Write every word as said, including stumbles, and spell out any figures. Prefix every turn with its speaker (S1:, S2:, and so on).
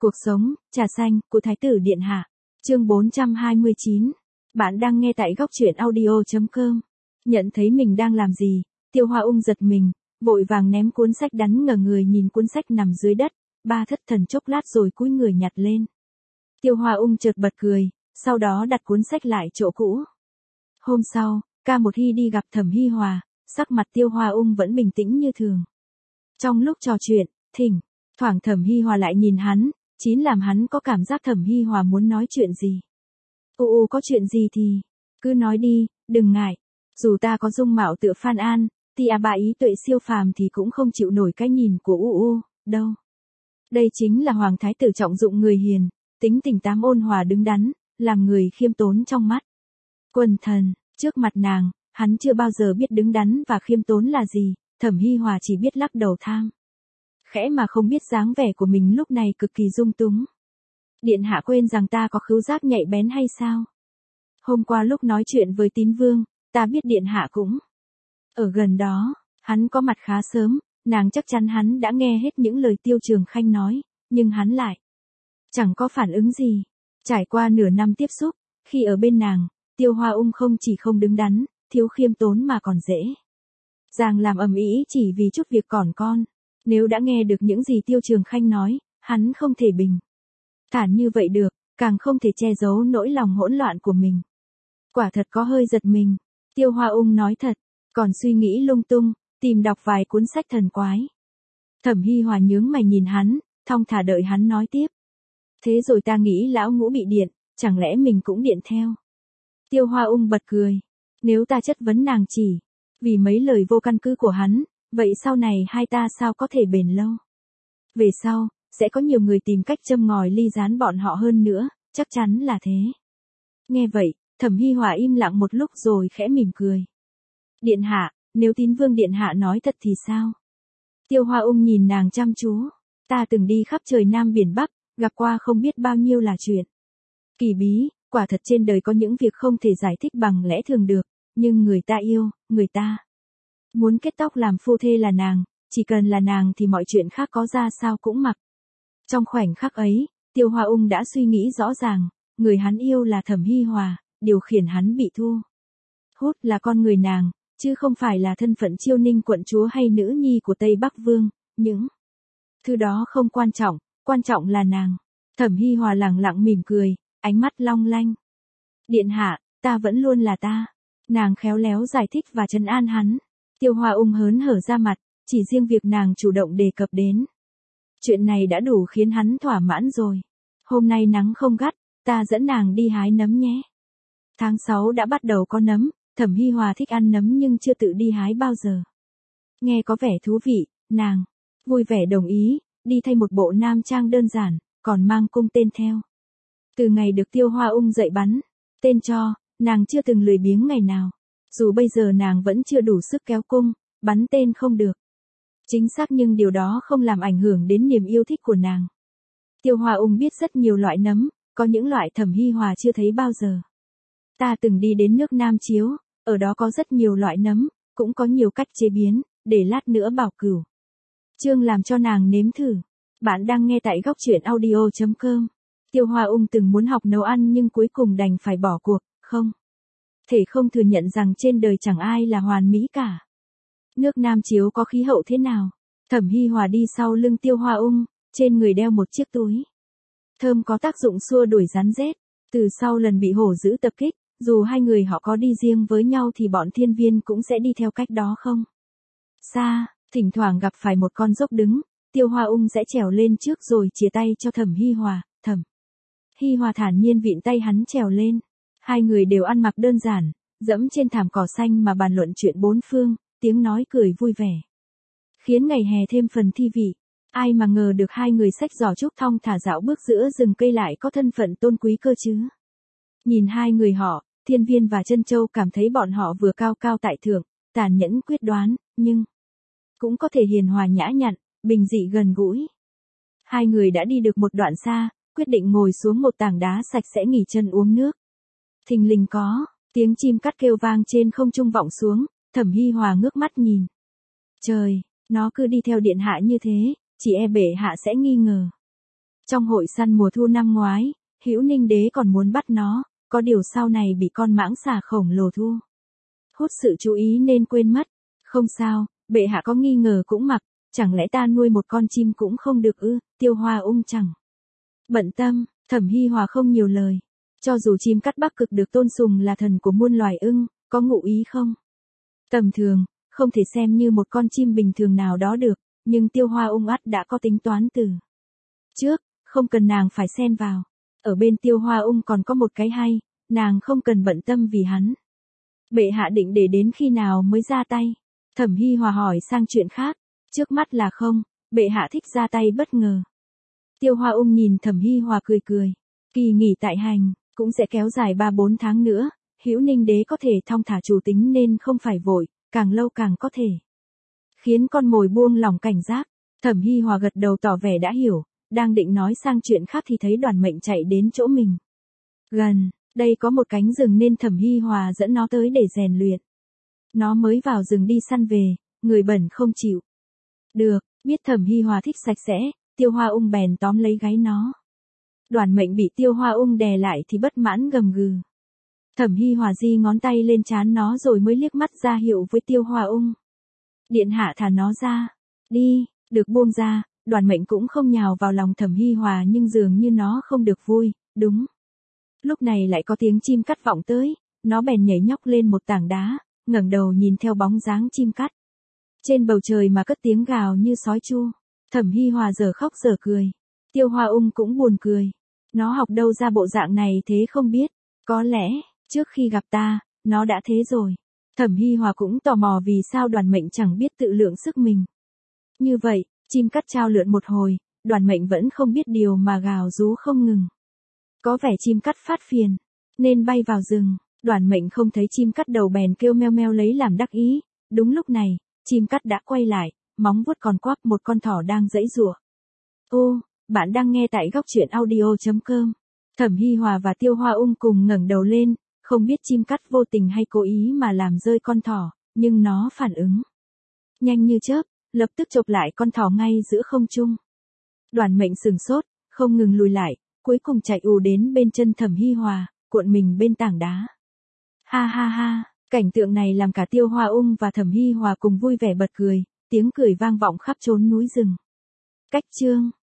S1: Cuộc sống, trà xanh, của Thái tử Điện Hạ. Chương bốn trăm hai mươi chín. Bạn đang nghe tại góc truyện audio chấm com. Nhận thấy mình đang làm gì, Tiêu Hoa Ung giật mình, vội vàng ném cuốn sách đắn ngờ người nhìn cuốn sách nằm dưới đất, ba thất thần chốc lát rồi cúi người nhặt lên. Tiêu Hoa Ung chợt bật cười, sau đó đặt cuốn sách lại chỗ cũ. Hôm sau, Ca Một Hy đi gặp Thẩm Hi Hòa, sắc mặt Tiêu Hoa Ung vẫn bình tĩnh như thường. Trong lúc trò chuyện, thỉnh thoảng Thẩm Hi Hòa lại nhìn hắn, chín làm hắn có cảm giác Thẩm Hi Hòa muốn nói chuyện gì. U u có chuyện gì thì, cứ nói đi, đừng ngại. Dù ta có dung mạo tựa Phan An, thì à bà ý tuệ siêu phàm thì cũng không chịu nổi cái nhìn của u u, đâu. Đây chính là Hoàng Thái tử trọng dụng người hiền, tính tình tám ôn hòa đứng đắn, làm người khiêm tốn trong mắt. Quần thần, trước mặt nàng, hắn chưa bao giờ biết đứng đắn và khiêm tốn là gì, Thẩm Hi Hòa chỉ biết lắc đầu than. Khẽ mà không biết dáng vẻ của mình lúc này cực kỳ dung túng. Điện hạ quên rằng ta có khứu giác nhạy bén hay sao? Hôm qua lúc nói chuyện với Tín Vương, ta biết điện hạ cũng ở gần đó, hắn có mặt khá sớm, nàng chắc chắn hắn đã nghe hết những lời Tiêu Trường Khanh nói, nhưng hắn lại chẳng có phản ứng gì. Trải qua nửa năm tiếp xúc, khi ở bên nàng, Tiêu Hoa Ung không chỉ không đứng đắn, thiếu khiêm tốn mà còn dễ dàng làm ầm ĩ chỉ vì chút việc còn con. Nếu đã nghe được những gì Tiêu Trường Khanh nói, hắn không thể bình thản như vậy được, càng không thể che giấu nỗi lòng hỗn loạn của mình. Quả thật có hơi giật mình. Tiêu Hoa Ung nói thật, còn suy nghĩ lung tung, tìm đọc vài cuốn sách thần quái. Thẩm Hi Hòa nhướng mày nhìn hắn, thong thả đợi hắn nói tiếp. Thế rồi ta nghĩ lão ngũ bị điện, chẳng lẽ mình cũng điện theo? Tiêu Hoa Ung bật cười. Nếu ta chất vấn nàng chỉ vì mấy lời vô căn cứ của hắn, vậy sau này hai ta sao có thể bền lâu? Về sau, sẽ có nhiều người tìm cách châm ngòi ly gián bọn họ hơn nữa, chắc chắn là thế. Nghe vậy, Thẩm Hi Hòa im lặng một lúc rồi khẽ mỉm cười. Điện hạ, nếu Tín Vương điện hạ nói thật thì sao? Tiêu Hoa Ung nhìn nàng chăm chú. Ta từng đi khắp trời Nam biển Bắc, gặp qua không biết bao nhiêu là chuyện kỳ bí, quả thật trên đời có những việc không thể giải thích bằng lẽ thường được, nhưng người ta yêu, người ta muốn kết tóc làm phu thê là nàng, chỉ cần là nàng thì mọi chuyện khác có ra sao cũng mặc. Trong khoảnh khắc ấy, Tiêu Hoa Ung đã suy nghĩ rõ ràng, người hắn yêu là Thẩm Hi Hòa, điều khiển hắn bị thu hút là con người nàng, chứ không phải là thân phận Chiêu Ninh quận chúa hay nữ nhi của Tây Bắc Vương, những thứ đó không quan trọng, quan trọng là nàng. Thẩm Hi Hòa lẳng lặng mỉm cười, ánh mắt long lanh. Điện hạ, ta vẫn luôn là ta. Nàng khéo léo giải thích và trấn an hắn. Tiêu Hoa Ung hớn hở ra mặt, chỉ riêng việc nàng chủ động đề cập đến chuyện này đã đủ khiến hắn thỏa mãn rồi. Hôm nay nắng không gắt, ta dẫn nàng đi hái nấm nhé. Tháng sáu đã bắt đầu có nấm, Thẩm Hi Hòa thích ăn nấm nhưng chưa tự đi hái bao giờ. Nghe có vẻ thú vị, nàng vui vẻ đồng ý, đi thay một bộ nam trang đơn giản, còn mang cung tên theo. Từ ngày được Tiêu Hoa Ung dạy bắn tên cho, nàng chưa từng lười biếng ngày nào. Dù bây giờ nàng vẫn chưa đủ sức kéo cung, bắn tên không được chính xác nhưng điều đó không làm ảnh hưởng đến niềm yêu thích của nàng. Tiêu Hoa Ung biết rất nhiều loại nấm, có những loại Thẩm Hi Hòa chưa thấy bao giờ. Ta từng đi đến nước Nam Chiếu, ở đó có rất nhiều loại nấm, cũng có nhiều cách chế biến, để lát nữa bảo cửu Trương làm cho nàng nếm thử. Bạn đang nghe tại góc truyện audio chấm com. Tiêu Hoa Ung từng muốn học nấu ăn nhưng cuối cùng đành phải bỏ cuộc, không thể không thừa nhận rằng trên đời chẳng ai là hoàn mỹ cả. Nước Nam Chiếu có khí hậu thế nào? Thẩm Hi Hòa đi sau lưng Tiêu Hoa Ung, trên người đeo một chiếc túi thơm có tác dụng xua đuổi rắn rết. Từ sau lần bị hổ dữ tập kích, dù hai người họ có đi riêng với nhau thì bọn thiên viên cũng sẽ đi theo cách đó không xa. Thỉnh thoảng gặp phải một con dốc đứng, Tiêu Hoa Ung sẽ trèo lên trước rồi chìa tay cho Thẩm Hi Hòa. Thẩm Hi Hòa thản nhiên vịn tay hắn trèo lên. Hai người đều ăn mặc đơn giản, dẫm trên thảm cỏ xanh mà bàn luận chuyện bốn phương, tiếng nói cười vui vẻ, khiến ngày hè thêm phần thi vị. Ai mà ngờ được hai người xách giỏ trúc thong thả dạo bước giữa rừng cây lại có thân phận tôn quý cơ chứ. Nhìn hai người họ, Thiên Viên và Trân Châu cảm thấy bọn họ vừa cao cao tại thượng, tàn nhẫn quyết đoán, nhưng cũng có thể hiền hòa nhã nhặn, bình dị gần gũi. Hai người đã đi được một đoạn xa, quyết định ngồi xuống một tảng đá sạch sẽ nghỉ chân uống nước. Thình lình có tiếng chim cắt kêu vang trên không trung vọng xuống. Thẩm Hi Hòa ngước mắt nhìn. Trời, nó cứ đi theo điện hạ như thế, chỉ e bệ hạ sẽ nghi ngờ. Trong hội săn mùa thu năm ngoái, Hữu Ninh Đế còn muốn bắt nó, có điều sau này bị con mãng xà khổng lồ thu hút sự chú ý nên quên mất. Không sao, bệ hạ có nghi ngờ cũng mặc, chẳng lẽ ta nuôi một con chim cũng không được ư? Tiêu Hoa Ung chẳng bận tâm. Thẩm Hi Hòa không nhiều lời. Cho dù chim cắt Bắc Cực được tôn sùng là thần của muôn loài ưng, có ngụ ý không tầm thường, không thể xem như một con chim bình thường nào đó được, nhưng Tiêu Hoa Ung ắt đã có tính toán từ trước, không cần nàng phải xen vào. Ở bên Tiêu Hoa Ung còn có một cái hay, nàng không cần bận tâm vì hắn. Bệ hạ định để đến khi nào mới ra tay? Thẩm Hi Hòa hỏi sang chuyện khác. Trước mắt là không, bệ hạ thích ra tay bất ngờ. Tiêu Hoa Ung nhìn Thẩm Hi Hòa cười cười. Kỳ nghỉ tại hành, cũng sẽ kéo dài ba bốn tháng nữa, Hữu Ninh Đế có thể thong thả chủ tính nên không phải vội, càng lâu càng có thể khiến con mồi buông lỏng cảnh giác. Thẩm Hi Hòa gật đầu tỏ vẻ đã hiểu, đang định nói sang chuyện khác thì thấy Đoàn Mệnh chạy đến chỗ mình. Gần, đây có một cánh rừng nên Thẩm Hi Hòa dẫn nó tới để rèn luyện. Nó mới vào rừng đi săn về, người bẩn không chịu được, biết Thẩm Hi Hòa thích sạch sẽ, Tiêu Hoa Ung bèn tóm lấy gáy nó. Đoàn Mệnh bị Tiêu Hoa Ung đè lại thì bất mãn gầm gừ. Thẩm Hi Hòa di ngón tay lên trán nó rồi mới liếc mắt ra hiệu với Tiêu Hoa Ung. Điện hạ thả nó ra. Đi, được buông ra. Đoàn Mệnh cũng không nhào vào lòng Thẩm Hi Hòa nhưng dường như nó không được vui, đúng. Lúc này lại có tiếng chim cắt vọng tới, nó bèn nhảy nhóc lên một tảng đá, ngẩng đầu nhìn theo bóng dáng chim cắt. Trên bầu trời mà cất tiếng gào như sói chu. Thẩm Hi Hòa giờ khóc giờ cười. Tiêu Hoa Ung cũng buồn cười. Nó học đâu ra bộ dạng này thế không biết. Có lẽ, trước khi gặp ta, nó đã thế rồi. Thẩm Hi Hòa cũng tò mò vì sao Đoàn Mệnh chẳng biết tự lượng sức mình. Như vậy, chim cắt chao lượn một hồi, Đoàn Mệnh vẫn không biết điều mà gào rú không ngừng. Có vẻ chim cắt phát phiền, nên bay vào rừng. Đoàn Mệnh không thấy chim cắt đầu bèn kêu meo meo lấy làm đắc ý. Đúng lúc này, chim cắt đã quay lại, móng vuốt còn quắp một con thỏ đang giãy giụa. Ô, bạn đang nghe tại góc truyện audio chấm com. Thẩm Hi Hòa và Tiêu Hoa Ung cùng ngẩng đầu lên, không biết chim cắt vô tình hay cố ý mà làm rơi con thỏ, nhưng nó phản ứng nhanh như chớp, lập tức chộp lại con thỏ ngay giữa không trung. Đoàn Mệnh sừng sốt, không ngừng lùi lại, cuối cùng chạy ù đến bên chân Thẩm Hi Hòa, cuộn mình bên tảng đá. Ha ha ha, cảnh tượng này làm cả Tiêu Hoa Ung và Thẩm Hi Hòa cùng vui vẻ bật cười, tiếng cười vang vọng khắp chốn núi rừng. Cách chương